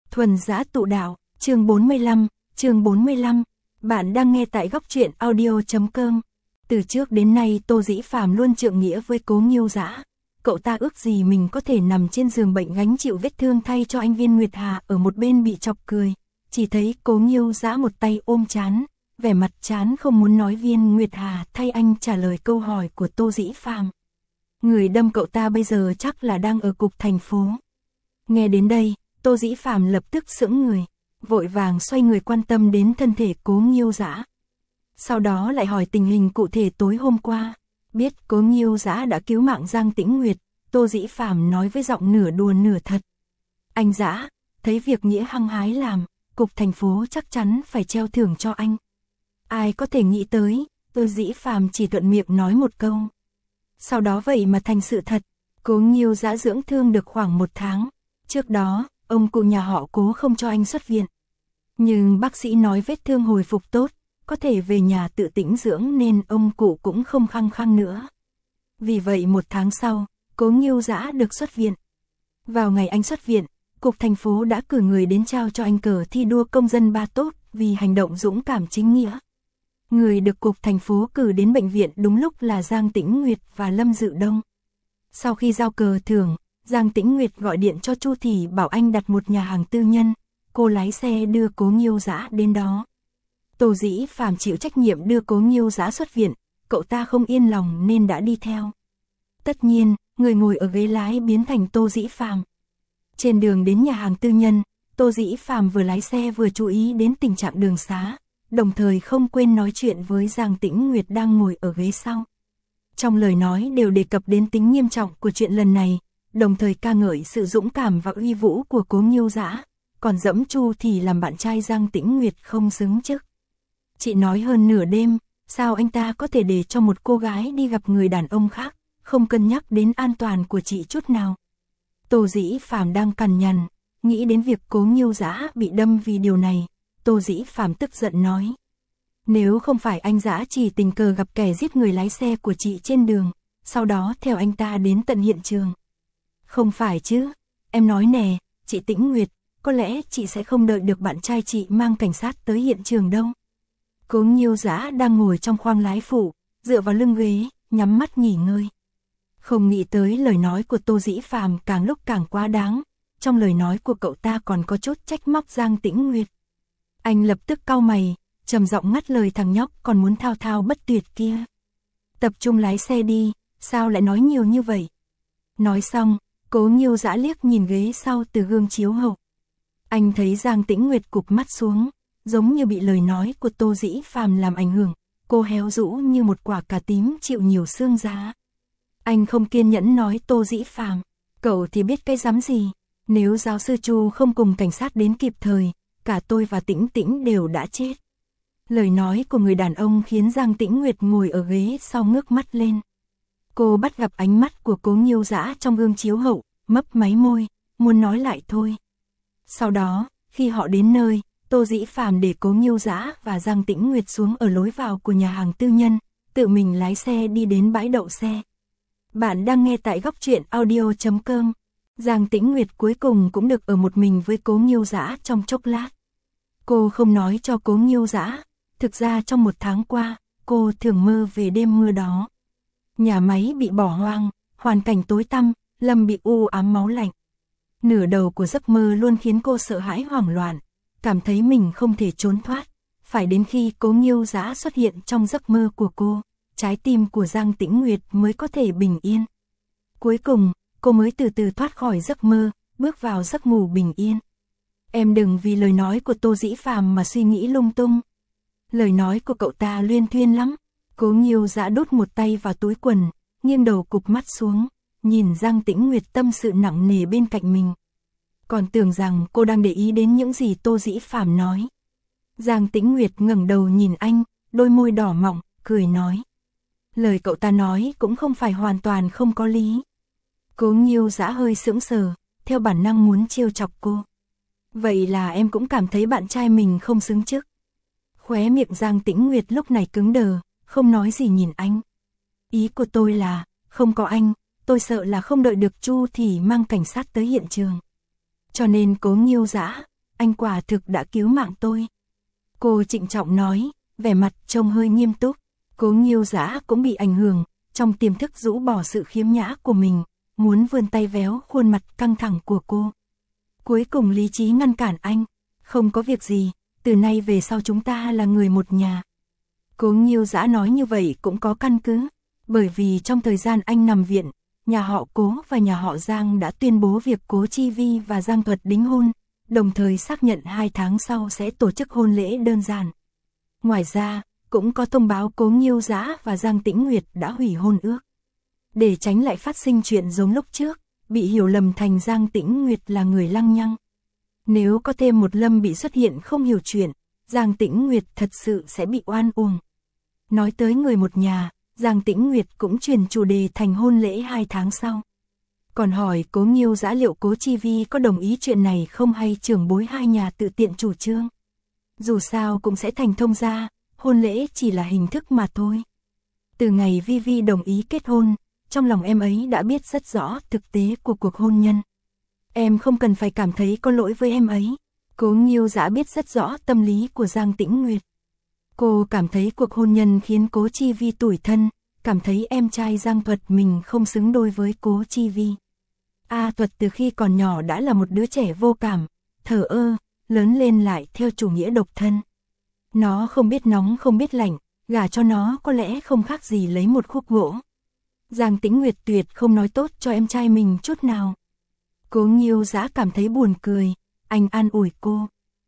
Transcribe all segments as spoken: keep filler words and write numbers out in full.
Thuần Dã Tụ Đạo, chương bốn mươi lăm, chương bốn mươi lăm. Bạn đang nghe tại góc truyện audio chấm com. Từ trước đến nay Tô Dĩ Phàm luôn trượng nghĩa với Cố Nghiêu Dã. Cậu ta ước gì mình có thể nằm trên giường bệnh gánh chịu vết thương thay cho anh Viên Nguyệt Hà ở một bên bị chọc cười. Chỉ thấy Cố Nghiêu Dã một tay ôm trán, vẻ mặt chán không muốn nói. Viên Nguyệt Hà thay anh trả lời câu hỏi của Tô Dĩ Phàm. Người đâm cậu ta bây giờ chắc là đang ở cục thành phố. Nghe đến đây, Tô Dĩ Phàm lập tức sững người, vội vàng xoay người quan tâm đến thân thể Cố Nghiêu Dã. Sau đó lại hỏi tình hình cụ thể tối hôm qua. Biết Cố Nghiêu Dã đã cứu mạng Giang Tĩnh Nguyệt, Tô Dĩ Phàm nói với giọng nửa đùa nửa thật. Anh Dã, thấy việc nghĩa hăng hái làm, cục thành phố chắc chắn phải treo thưởng cho anh. Ai có thể nghĩ tới, Tô Dĩ Phàm chỉ thuận miệng nói một câu. Sau đó vậy mà thành sự thật, Cố Nghiêu Dã dưỡng thương được khoảng một tháng. Trước đó, ông cụ nhà họ Cố không cho anh xuất viện. Nhưng bác sĩ nói vết thương hồi phục tốt, có thể về nhà tự tĩnh dưỡng nên ông cụ cũng không khăng khăng nữa. Vì vậy một tháng sau, Cố Nghiêu Dã được xuất viện. Vào ngày anh xuất viện, cục thành phố đã cử người đến trao cho anh cờ thi đua công dân ba tốt vì hành động dũng cảm chính nghĩa. Người được cục thành phố cử đến bệnh viện đúng lúc là Giang Tĩnh Nguyệt và Lâm Dự Đông. Sau khi giao cờ thưởng, Giang Tĩnh Nguyệt gọi điện cho Chu Thị bảo anh đặt một nhà hàng tư nhân, cô lái xe đưa Cố Nghiêu Dã đến đó. Tô Dĩ Phàm chịu trách nhiệm đưa Cố Nghiêu Dã xuất viện, cậu ta không yên lòng nên đã đi theo. Tất nhiên, người ngồi ở ghế lái biến thành Tô Dĩ Phàm. Trên đường đến nhà hàng tư nhân, Tô Dĩ Phàm vừa lái xe vừa chú ý đến tình trạng đường xá, đồng thời không quên nói chuyện với Giang Tĩnh Nguyệt đang ngồi ở ghế sau. Trong lời nói đều đề cập đến tính nghiêm trọng của chuyện lần này, đồng thời ca ngợi sự dũng cảm và uy vũ của Cố Nghiêu Dã, còn dẫm Chu thì làm bạn trai Giang Tĩnh Nguyệt không xứng chức. Chị nói hơn nửa đêm, sao anh ta có thể để cho một cô gái đi gặp người đàn ông khác, không cân nhắc đến an toàn của chị chút nào. Tô Dĩ Phàm đang cằn nhằn, nghĩ đến việc Cố Nghiêu Dã bị đâm vì điều này, Tô Dĩ Phàm tức giận nói. Nếu không phải anh Dã chỉ tình cờ gặp kẻ giết người lái xe của chị trên đường, sau đó theo anh ta đến tận hiện trường. Không phải chứ, em nói nè, chị Tĩnh Nguyệt, có lẽ chị sẽ không đợi được bạn trai chị mang cảnh sát tới hiện trường đâu. Cố Nghiêu Dã đang ngồi trong khoang lái phụ, dựa vào lưng ghế, nhắm mắt nghỉ ngơi. Không nghĩ tới lời nói của Tô Dĩ Phàm càng lúc càng quá đáng, trong lời nói của cậu ta còn có chút trách móc Giang Tĩnh Nguyệt. Anh lập tức cau mày, trầm giọng ngắt lời thằng nhóc còn muốn thao thao bất tuyệt kia. Tập trung lái xe đi, sao lại nói nhiều như vậy? Nói xong, Cố Nghiêu Dã liếc nhìn ghế sau từ gương chiếu hậu. Anh thấy Giang Tĩnh Nguyệt cụp mắt xuống, giống như bị lời nói của Tô Dĩ Phàm làm ảnh hưởng, cô héo rũ như một quả cà tím chịu nhiều xương giá. Anh không kiên nhẫn nói Tô Dĩ Phàm, cậu thì biết cái rắm gì, nếu giáo sư Chu không cùng cảnh sát đến kịp thời, cả tôi và Tĩnh Tĩnh đều đã chết. Lời nói của người đàn ông khiến Giang Tĩnh Nguyệt ngồi ở ghế sau ngước mắt lên. Cô bắt gặp ánh mắt của Cố Nghiêu Dã trong gương chiếu hậu, mấp máy môi, muốn nói lại thôi. Sau đó, khi họ đến nơi, Tô Dĩ Phàm để Cố Nghiêu Dã và Giang Tĩnh Nguyệt xuống ở lối vào của nhà hàng tư nhân, tự mình lái xe đi đến bãi đậu xe. Bạn đang nghe tại góc truyện audio chấm com. Giang Tĩnh Nguyệt cuối cùng cũng được ở một mình với Cố Nghiêu Dã trong chốc lát. Cô không nói cho Cố Nghiêu Dã, thực ra trong một tháng qua, cô thường mơ về đêm mưa đó. Nhà máy bị bỏ hoang, hoàn cảnh tối tăm, Lâm bị u ám máu lạnh. Nửa đầu của giấc mơ luôn khiến cô sợ hãi hoảng loạn, cảm thấy mình không thể trốn thoát. Phải đến khi Cố Nghiêu Dã xuất hiện trong giấc mơ của cô, trái tim của Giang Tĩnh Nguyệt mới có thể bình yên. Cuối cùng, cô mới từ từ thoát khỏi giấc mơ, bước vào giấc ngủ bình yên. Em đừng vì lời nói của Tô Dĩ Phàm mà suy nghĩ lung tung. Lời nói của cậu ta luyên thuyên lắm. Cố Nghiêu Dã đút một tay vào túi quần, nghiêng đầu cụp mắt xuống, nhìn Giang Tĩnh Nguyệt tâm sự nặng nề bên cạnh mình. Còn tưởng rằng cô đang để ý đến những gì Tô Dĩ Phàm nói. Giang Tĩnh Nguyệt ngẩng đầu nhìn anh, đôi môi đỏ mọng, cười nói. Lời cậu ta nói cũng không phải hoàn toàn không có lý. Cố Nghiêu Dã hơi sững sờ, theo bản năng muốn trêu chọc cô. Vậy là em cũng cảm thấy bạn trai mình không xứng chức. Khóe miệng Giang Tĩnh Nguyệt lúc này cứng đờ, không nói gì nhìn anh. Ý của tôi là, không có anh, tôi sợ là không đợi được Chu thì mang cảnh sát tới hiện trường. Cho nên Cố Nghiêu Dã, anh quả thực đã cứu mạng tôi. Cô trịnh trọng nói, vẻ mặt trông hơi nghiêm túc. Cố Nghiêu Dã cũng bị ảnh hưởng, trong tiềm thức rũ bỏ sự khiếm nhã của mình, muốn vươn tay véo khuôn mặt căng thẳng của cô. Cuối cùng lý trí ngăn cản anh, không có việc gì, từ nay về sau chúng ta là người một nhà. Cố Nghiêu Dã nói như vậy cũng có căn cứ, bởi vì trong thời gian anh nằm viện, nhà họ Cố và nhà họ Giang đã tuyên bố việc Cố Chi Vi và Giang Thuật đính hôn, đồng thời xác nhận hai tháng sau sẽ tổ chức hôn lễ đơn giản. Ngoài ra, cũng có thông báo Cố Nghiêu Dã và Giang Tĩnh Nguyệt đã hủy hôn ước. Để tránh lại phát sinh chuyện giống lúc trước, bị hiểu lầm thành Giang Tĩnh Nguyệt là người lăng nhăng. Nếu có thêm một Lâm bị xuất hiện không hiểu chuyện, Giang Tĩnh Nguyệt thật sự sẽ bị oan uổng. Nói tới người một nhà, Giang Tĩnh Nguyệt cũng chuyển chủ đề thành hôn lễ hai tháng sau. Còn hỏi Cố Nghiêu Dã liệu Cố Chi Vi có đồng ý chuyện này không hay trưởng bối hai nhà tự tiện chủ trương. Dù sao cũng sẽ thành thông gia, hôn lễ chỉ là hình thức mà thôi. Từ ngày Vi Vi đồng ý kết hôn, trong lòng em ấy đã biết rất rõ thực tế của cuộc hôn nhân. Em không cần phải cảm thấy có lỗi với em ấy. Cố Nghiêu Dã biết rất rõ tâm lý của Giang Tĩnh Nguyệt. Cô cảm thấy cuộc hôn nhân khiến Cố Chi Vi tủi thân, cảm thấy em trai Giang Thuật mình không xứng đôi với Cố Chi Vi. A Thuật từ khi còn nhỏ đã là một đứa trẻ vô cảm, thờ ơ, lớn lên lại theo chủ nghĩa độc thân. Nó không biết nóng không biết lạnh, gả cho nó có lẽ không khác gì lấy một khúc gỗ. Giang Tĩnh Nguyệt tuyệt không nói tốt cho em trai mình chút nào. Cố Nghiêu Dã cảm thấy buồn cười, anh an ủi cô.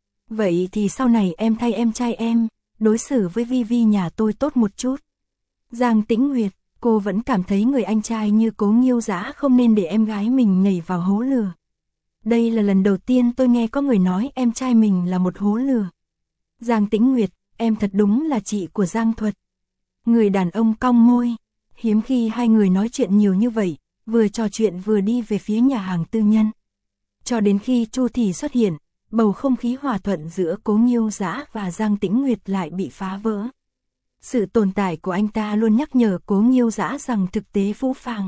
Vậy thì sau này em thay em trai em, đối xử với Vi Vi nhà tôi tốt một chút. Giang Tĩnh Nguyệt, cô vẫn cảm thấy người anh trai như Cố Nghiêu Dã không nên để em gái mình nhảy vào hố lửa. Đây là lần đầu tiên tôi nghe có người nói em trai mình là một hố lửa. Giang Tĩnh Nguyệt, em thật đúng là chị của Giang Thuật. Người đàn ông cong môi, hiếm khi hai người nói chuyện nhiều như vậy, vừa trò chuyện vừa đi về phía nhà hàng tư nhân. Cho đến khi Chu Thị xuất hiện, bầu không khí hòa thuận giữa Cố Nghiêu Dã và Giang Tĩnh Nguyệt lại bị phá vỡ. Sự tồn tại của anh ta luôn nhắc nhở Cố Nghiêu Dã rằng thực tế phũ phàng.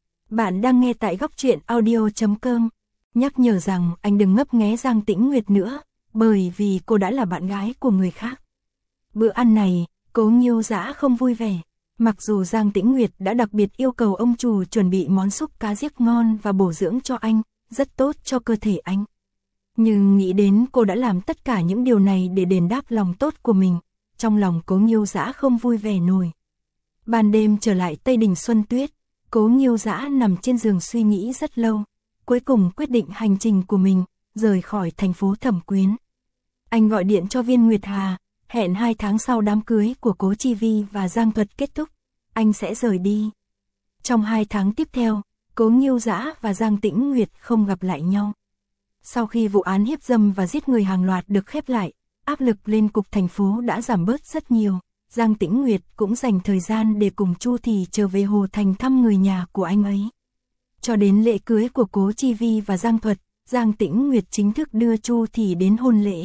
Bạn đang nghe tại góc truyện audio chấm com. Nhắc nhở rằng anh đừng ngấp nghé Giang Tĩnh Nguyệt nữa, bởi vì cô đã là bạn gái của người khác. Bữa ăn này, Cố Nghiêu Dã không vui vẻ. Mặc dù Giang Tĩnh Nguyệt đã đặc biệt yêu cầu ông chủ chuẩn bị món súp cá giết ngon và bổ dưỡng cho anh, rất tốt cho cơ thể anh. Nhưng nghĩ đến cô đã làm tất cả những điều này để đền đáp lòng tốt của mình, trong lòng Cố Nghiêu Dã không vui vẻ nổi. Ban đêm trở lại Tây Đình Xuân Tuyết, Cố Nghiêu Dã nằm trên giường suy nghĩ rất lâu, cuối cùng quyết định hành trình của mình, rời khỏi thành phố Thẩm Quyến. Anh gọi điện cho Viên Nguyệt Hà, hẹn hai tháng sau đám cưới của Cố Chi Vi và Giang Thuật kết thúc, anh sẽ rời đi. Trong hai tháng tiếp theo, Cố Nghiêu Dã và Giang Tĩnh Nguyệt không gặp lại nhau. Sau khi vụ án hiếp dâm và giết người hàng loạt được khép lại, áp lực lên cục thành phố đã giảm bớt rất nhiều. Giang Tĩnh Nguyệt cũng dành thời gian để cùng Chu Thị trở về Hồ Thành thăm người nhà của anh ấy. Cho đến lễ cưới của Cố Chi Vi và Giang Thuật, Giang Tĩnh Nguyệt chính thức đưa Chu Thị đến hôn lễ.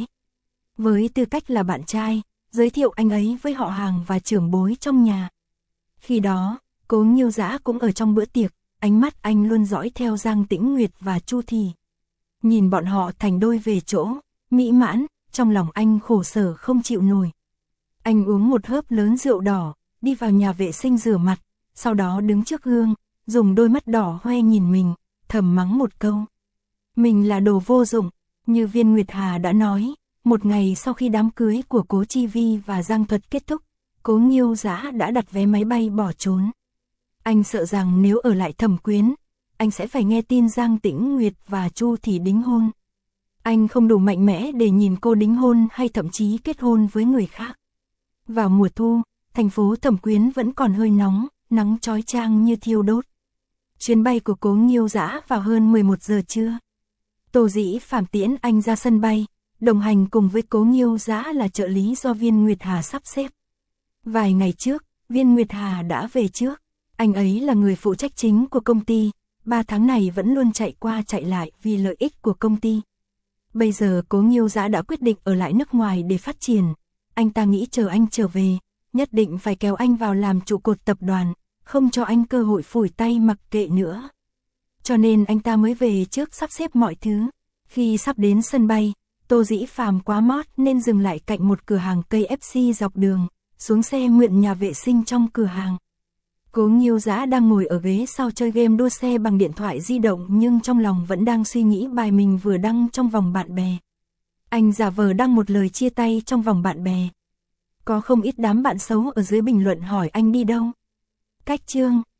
Với tư cách là bạn trai, giới thiệu anh ấy với họ hàng và trưởng bối trong nhà. Khi đó, Cố Nghiêu Dã cũng ở trong bữa tiệc, ánh mắt anh luôn dõi theo Giang Tĩnh Nguyệt và Chu Thị. Nhìn bọn họ thành đôi về chỗ, mỹ mãn, trong lòng anh khổ sở không chịu nổi. Anh uống một hớp lớn rượu đỏ, đi vào nhà vệ sinh rửa mặt, sau đó đứng trước gương, dùng đôi mắt đỏ hoe nhìn mình, thầm mắng một câu. Mình là đồ vô dụng, như Viên Nguyệt Hà đã nói, một ngày sau khi đám cưới của Cố Chi Vi và Giang Thuật kết thúc, Cố Nghiêu Dã đã đặt vé máy bay bỏ trốn. Anh sợ rằng nếu ở lại Thẩm Quyến, anh sẽ phải nghe tin Giang Tĩnh Nguyệt và Chu Thị đính hôn. Anh không đủ mạnh mẽ để nhìn cô đính hôn hay thậm chí kết hôn với người khác. Vào mùa thu, thành phố Thẩm Quyến vẫn còn hơi nóng, nắng chói chang như thiêu đốt. Chuyến bay của Cố Nghiêu Dã vào hơn mười một giờ trưa. Tô Dĩ Phạm tiễn anh ra sân bay, đồng hành cùng với Cố Nghiêu Dã là trợ lý do Viên Nguyệt Hà sắp xếp. Vài ngày trước, Viên Nguyệt Hà đã về trước. Anh ấy là người phụ trách chính của công ty, ba tháng này vẫn luôn chạy qua chạy lại vì lợi ích của công ty. Bây giờ Cố Nghiêu Dã đã quyết định ở lại nước ngoài để phát triển. Anh ta nghĩ chờ anh trở về, nhất định phải kéo anh vào làm trụ cột tập đoàn, không cho anh cơ hội phủi tay mặc kệ nữa. Cho nên anh ta mới về trước sắp xếp mọi thứ. Khi sắp đến sân bay, Tô Dĩ Phàm quá mót nên dừng lại cạnh một cửa hàng cây ép xê dọc đường, xuống xe mượn nhà vệ sinh trong cửa hàng. Cố Nghiêu Dã đang ngồi ở ghế sau chơi game đua xe bằng điện thoại di động nhưng trong lòng vẫn đang suy nghĩ bài mình vừa đăng trong vòng bạn bè. Anh giả vờ đăng một lời chia tay trong vòng bạn bè. Có không ít đám bạn xấu ở dưới bình luận hỏi anh đi đâu. Cách chương